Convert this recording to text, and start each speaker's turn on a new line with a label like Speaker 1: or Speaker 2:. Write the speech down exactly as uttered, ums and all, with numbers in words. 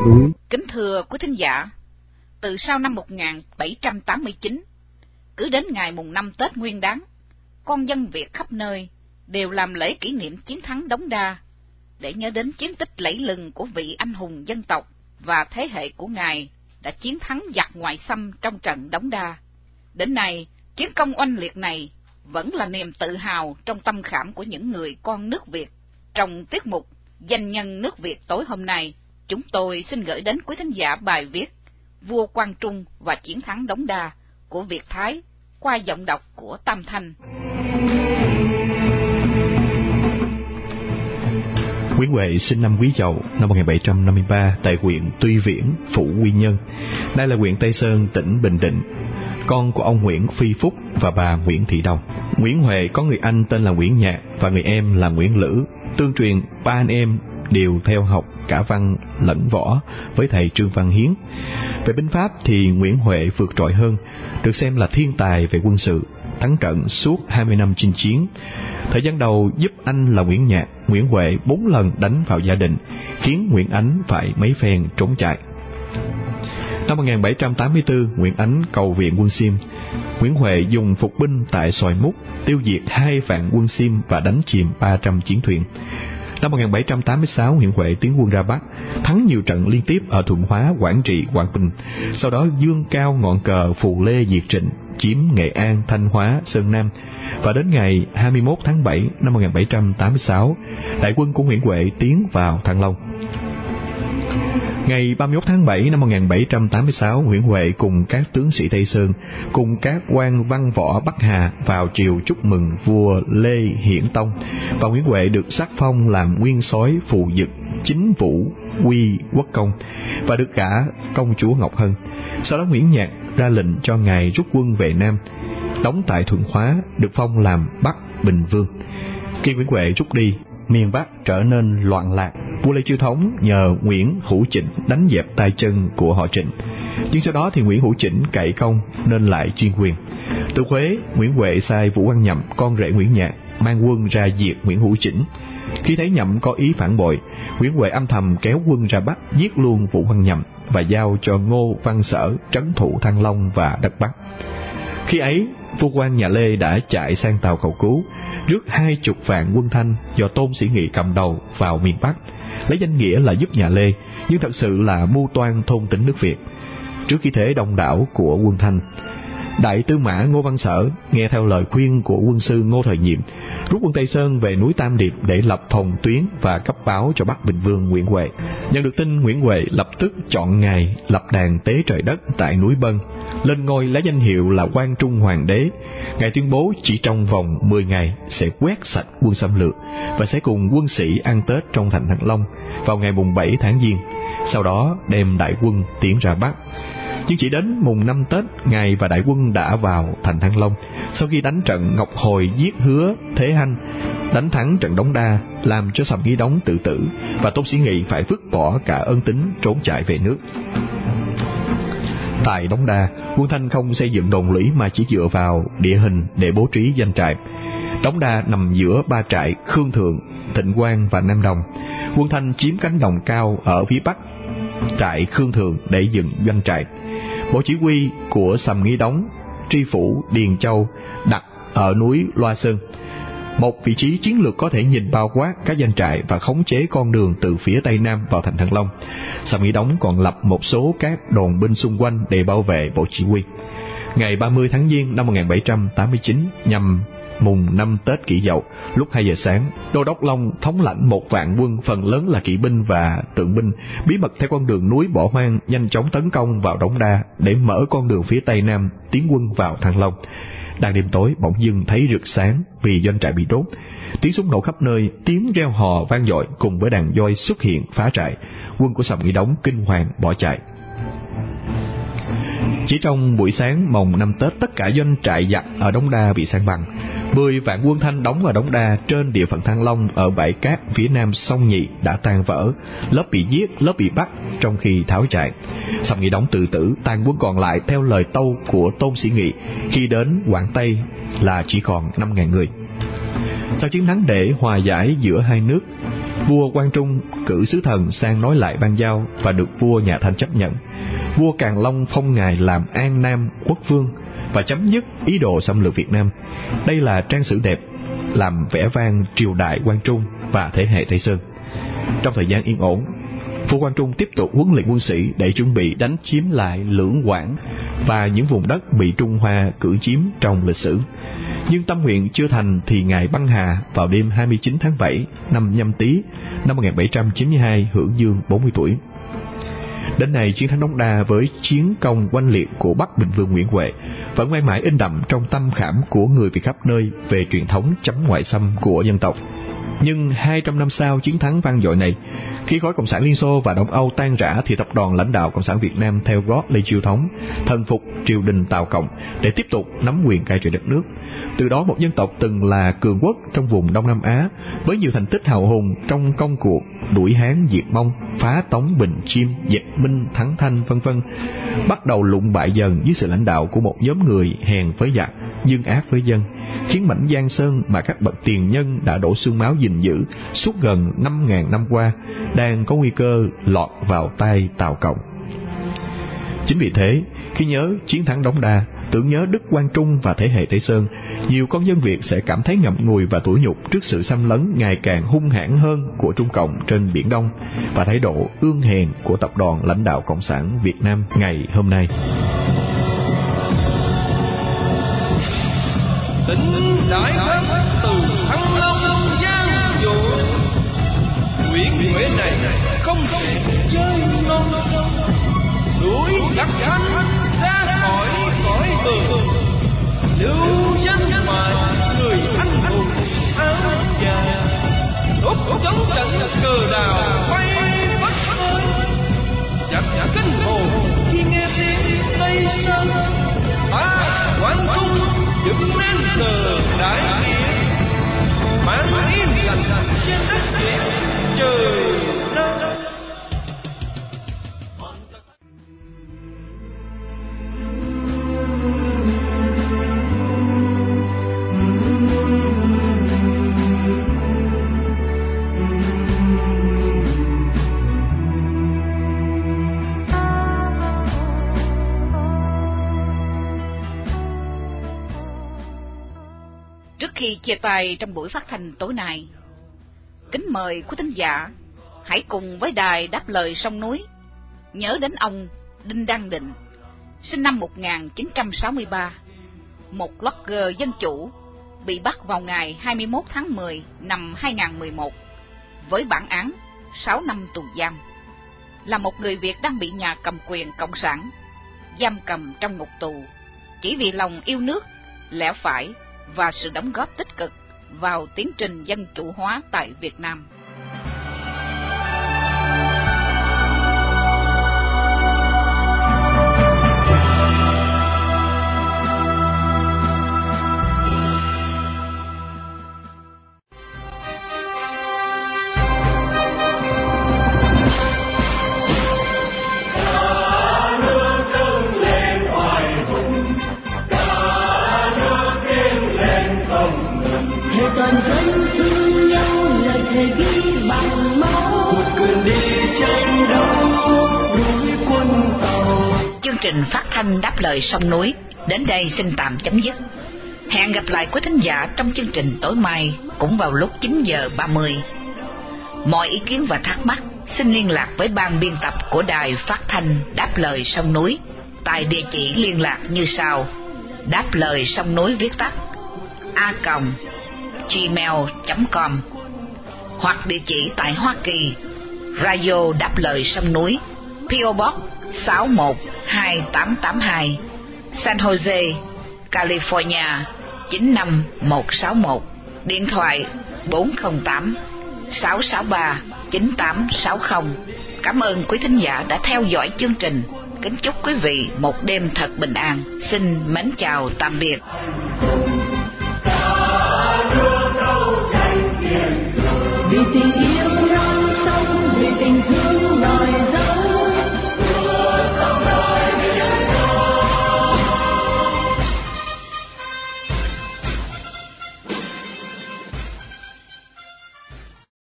Speaker 1: núi.
Speaker 2: Kính thưa quý thính giả, từ sau năm một nghìn bảy trăm tám mươi chín, cứ đến ngày mùng năm Tết Nguyên Đán, con dân Việt khắp nơi đều làm lễ kỷ niệm chiến thắng Đống Đa, để nhớ đến chiến tích lẫy lừng của vị anh hùng dân tộc và thế hệ của Ngài đã chiến thắng giặc ngoại xâm trong trận Đống Đa. Đến nay, chiến công oanh liệt này vẫn là niềm tự hào trong tâm khảm của những người con nước Việt. Trong tiết mục Danh nhân nước Việt tối hôm nay, chúng tôi xin gửi đến quý thính giả bài viết Vua Quang Trung và chiến thắng Đống Đa của Việt Thái qua giọng đọc của Tam Thanh.
Speaker 3: Nguyễn Huệ sinh năm Quý Dậu năm một nghìn bảy trăm năm mươi ba tại huyện Tuy Viễn, Phủ Quy Nhơn. Đây là huyện Tây Sơn, tỉnh Bình Định. Con của ông Nguyễn Phi Phúc và bà Nguyễn Thị Đồng. Nguyễn Huệ có người anh tên là Nguyễn Nhạc và người em là Nguyễn Lữ. Tương truyền ba anh em đều theo học cả văn lẫn võ với thầy Trương Văn Hiến. Về binh pháp thì Nguyễn Huệ vượt trội hơn, được xem là thiên tài về quân sự, thắng trận suốt hai mươi năm chinh chiến. Thời gian đầu giúp anh là Nguyễn Nhạc, Nguyễn Huệ bốn lần đánh vào Gia Định, khiến Nguyễn Ánh phải mấy phen trốn chạy. Năm một nghìn bảy trăm tám mươi tư, Nguyễn Ánh cầu viện quân Xiêm. Nguyễn Huệ dùng phục binh tại Xoài Múc, tiêu diệt hai vạn quân Xiêm và đánh chìm ba trăm chiến thuyền. Năm một nghìn bảy trăm tám mươi sáu, Nguyễn Huệ tiến quân ra Bắc, thắng nhiều trận liên tiếp ở Thuận Hóa, Quảng Trị, Quảng Bình. Sau đó dương cao ngọn cờ Phù Lê diệt Trịnh, chiếm Nghệ An, Thanh Hóa, Sơn Nam. Và đến ngày hai mươi mốt tháng bảy năm một nghìn bảy trăm tám mươi sáu, đại quân của Nguyễn Huệ tiến vào Thăng Long. Ngày ba mươi mốt tháng bảy năm một nghìn bảy trăm tám mươi sáu, Nguyễn Huệ cùng các tướng sĩ Tây Sơn, cùng các quan văn võ Bắc Hà vào triều chúc mừng vua Lê Hiển Tông, và Nguyễn Huệ được sắc phong làm nguyên soái Phù Dực, Chính Vũ, Quy Quốc công và được gả công chúa Ngọc Hân. Sau đó Nguyễn Nhạc ra lệnh cho ngài rút quân về Nam, đóng tại Thuận Hóa, được phong làm Bắc Bình Vương. Khi Nguyễn Huệ rút đi, miền Bắc trở nên loạn lạc. Vua Lê Chiêu Thống nhờ Nguyễn Hữu Chỉnh đánh dẹp tay chân của họ Trịnh, nhưng sau đó thì Nguyễn Hữu Chỉnh cậy công nên lại chuyên quyền. Từ Huế, Nguyễn Huệ sai Vũ Văn Nhậm, con rể Nguyễn Nhạc, mang quân ra diệt Nguyễn Hữu Chỉnh. Khi thấy Nhậm có ý phản bội, Nguyễn Huệ âm thầm kéo quân ra Bắc giết luôn Vũ Văn Nhậm và giao cho Ngô Văn Sở trấn thủ Thăng Long và đất Bắc. Khi ấy, vua quan nhà Lê đã chạy sang Tàu cầu cứu, rước hai chục vạn quân Thanh do Tôn Sĩ Nghị cầm đầu vào miền Bắc, lấy danh nghĩa là giúp nhà Lê, nhưng thật sự là mưu toan thôn tính nước Việt. Trước khi thế đông đảo của quân Thanh, Đại tư mã Ngô Văn Sở nghe theo lời khuyên của quân sư Ngô Thời Nhiệm, rút quân Tây Sơn về núi Tam Điệp để lập phòng tuyến và cấp báo cho Bắc Bình Vương Nguyễn Huệ. Nhận được tin, Nguyễn Huệ lập tức chọn ngày lập đàn tế trời đất tại núi Bân, lên ngôi lấy danh hiệu là Quang Trung Hoàng đế. Ngài tuyên bố chỉ trong vòng mười ngày sẽ quét sạch quân xâm lược và sẽ cùng quân sĩ ăn Tết trong thành Thăng Long vào ngày mùng bảy tháng Giêng, sau đó đem đại quân tiến ra Bắc. Nhưng chỉ đến mùng năm Tết, Ngài và đại quân đã vào thành Thăng Long, sau khi đánh trận Ngọc Hồi giết Hứa Thế Hanh, đánh thắng trận Đống Đa, làm cho Sầm Nghi Đống tự tử và Tôn Sĩ Nghị phải vứt bỏ cả ân tín trốn chạy về nước. Tại Đống Đa, quân Thanh không xây dựng đồn lũy mà chỉ dựa vào địa hình để bố trí doanh trại. Đống Đa nằm giữa ba trại Khương Thượng, Thịnh Quang và Nam Đồng. Quân Thanh chiếm cánh đồng cao ở phía bắc trại Khương Thượng để dựng doanh trại. Bộ chỉ huy của Sầm Nghi Đống, tri phủ Điền Châu đặt ở núi Loa Sơn, một vị trí chiến lược có thể nhìn bao quát các doanh trại và khống chế con đường từ phía tây nam vào thành Thăng Long. Sầm Nghi Đống còn lập một số các đồn binh xung quanh để bảo vệ bộ chỉ huy. Ngày ba mươi tháng Giêng năm một nghìn bảy trăm tám mươi chín, nhằm mùng năm Tết Kỷ Dậu, lúc hai giờ sáng, Đô đốc Long thống lãnh một vạn quân, phần lớn là kỵ binh và tượng binh, bí mật theo con đường núi bỏ hoang nhanh chóng tấn công vào Đống Đa để mở con đường phía tây nam tiến quân vào Thăng Long. Đang đêm tối, bỗng dưng thấy rực sáng vì doanh trại bị đốt. Tiếng súng nổ khắp nơi, tiếng reo hò vang dội cùng với đàn voi xuất hiện phá trại. Quân của Sầm Nghi Đống kinh hoàng bỏ chạy. Chỉ trong buổi sáng mồng năm Tết, tất cả doanh trại giặc ở Đống Đa bị san bằng. Mười vạn quân Thanh đóng ở Đống Đa trên địa phận Thăng Long ở bãi cát phía nam sông Nhị đã tan vỡ, lớp bị giết, lớp bị bắt trong khi tháo chạy. Sầm Nghi Đống tự tử, tàn quân còn lại theo lời tâu của Tôn Sĩ Nghị khi đến Quảng Tây là chỉ còn năm ngàn người. Sau chiến thắng để hòa giải giữa hai nước, Vua Quang Trung cử sứ thần sang nói lại ban giao và được vua nhà Thanh chấp nhận. Vua Càn Long phong ngài làm An Nam quốc vương và chấm dứt ý đồ xâm lược Việt Nam. Đây là trang sử đẹp làm vẻ vang triều đại Quang Trung và thế hệ Tây Sơn. Trong thời gian yên ổn, vua Quang Trung tiếp tục huấn luyện quân sĩ để chuẩn bị đánh chiếm lại Lưỡng Quảng và những vùng đất bị Trung Hoa cưỡng chiếm trong lịch sử. Nhưng tâm nguyện chưa thành thì ngài băng hà vào đêm hai mươi chín tháng bảy năm Nhâm Tý năm một nghìn bảy trăm chín mươi hai, hưởng dương bốn mươi tuổi. Đến nay, chiến thắng Đống Đa với chiến công oanh liệt của Bắc Bình Vương Nguyễn Huệ vẫn mãi mãi in đậm trong tâm khảm của người Việt khắp nơi về truyền thống chống ngoại xâm của dân tộc. Nhưng hai trăm năm sau chiến thắng vang dội này, khi khối Cộng sản Liên Xô và Đông Âu tan rã thì tập đoàn lãnh đạo Cộng sản Việt Nam theo gót Lê Chiêu Thống, thần phục triều đình Tàu Cộng để tiếp tục nắm quyền cai trị đất nước. Từ đó một dân tộc từng là cường quốc trong vùng Đông Nam Á với nhiều thành tích hào hùng trong công cuộc đuổi Hán diệt Mông, phá Tống Bình Chiêm, dẹp Minh thắng Thanh vân vân, bắt đầu lụng bại dần dưới sự lãnh đạo của một nhóm người hèn với giặc, dương ác với dân, khiến mảnh Giang Sơn mà các bậc tiền nhân đã đổ xương máu gìn giữ suốt gần năm ngàn năm qua đang có nguy cơ lọt vào tay Tàu Cộng. Chính vì thế, khi nhớ chiến thắng Đống Đa, tưởng nhớ Đức Quang Trung và thế hệ Tây Sơn, nhiều con dân Việt sẽ cảm thấy ngậm ngùi và tủi nhục trước sự xâm lấn ngày càng hung hãn hơn của Trung Cộng trên Biển Đông và thái độ ương hèn của tập đoàn lãnh đạo Cộng sản Việt Nam ngày hôm nay.
Speaker 1: Tỉnh Đại Thắng từ Thăng Long giang dụ, Nguyễn Huệ này không thể chơi non sông, đuổi giặc Thanh ra khỏi cõi bờ, lưu danh mãi người anh hùng áo dài, đốt chống trận cờ đào bay phất phới, giặc kinh hồn khi nghe tiếng Tây Sơn, ta Quang Trung dựng nên cờ đại nghĩa, mang im lặng trên đất Việt trời đất.
Speaker 2: Trước khi chia tay trong buổi phát thanh tối nay, kính mời quý thính giả hãy cùng với đài Đáp Lời Sông Núi nhớ đến ông Đinh Đăng Định, sinh năm một nghìn chín trăm sáu mươi ba, một blogger dân chủ bị bắt vào ngày hai mươi mốt tháng mười năm hai nghìn không trăm mười một với bản án sáu năm tù giam, là một người Việt đang bị nhà cầm quyền cộng sản giam cầm trong ngục tù chỉ vì lòng yêu nước, lẽ phải và sự đóng góp tích cực vào tiến trình dân chủ hóa tại Việt Nam. Chương trình phát thanh Đáp Lời Sông Núi đến đây xin tạm chấm dứt. Hẹn gặp lại quý thính giả trong chương trình tối mai cũng vào lúc chín giờ ba mươi. Mọi ý kiến và thắc mắc xin liên lạc với ban biên tập của đài phát thanh Đáp Lời Sông Núi tại địa chỉ liên lạc như sau: Đáp Lời Sông Núi viết tắt a còng gmail chấm com, hoặc địa chỉ tại Hoa Kỳ, Radio Đáp Lời Sông Núi, pê ô Box sáu một hai tám tám hai, San Jose, California chín năm một sáu một, điện thoại bốn không tám sáu sáu ba chín tám sáu không. Cảm ơn quý thính giả đã theo dõi chương trình. Kính chúc quý vị một đêm thật bình an. Xin mến chào tạm biệt.
Speaker 4: Vì tình yêu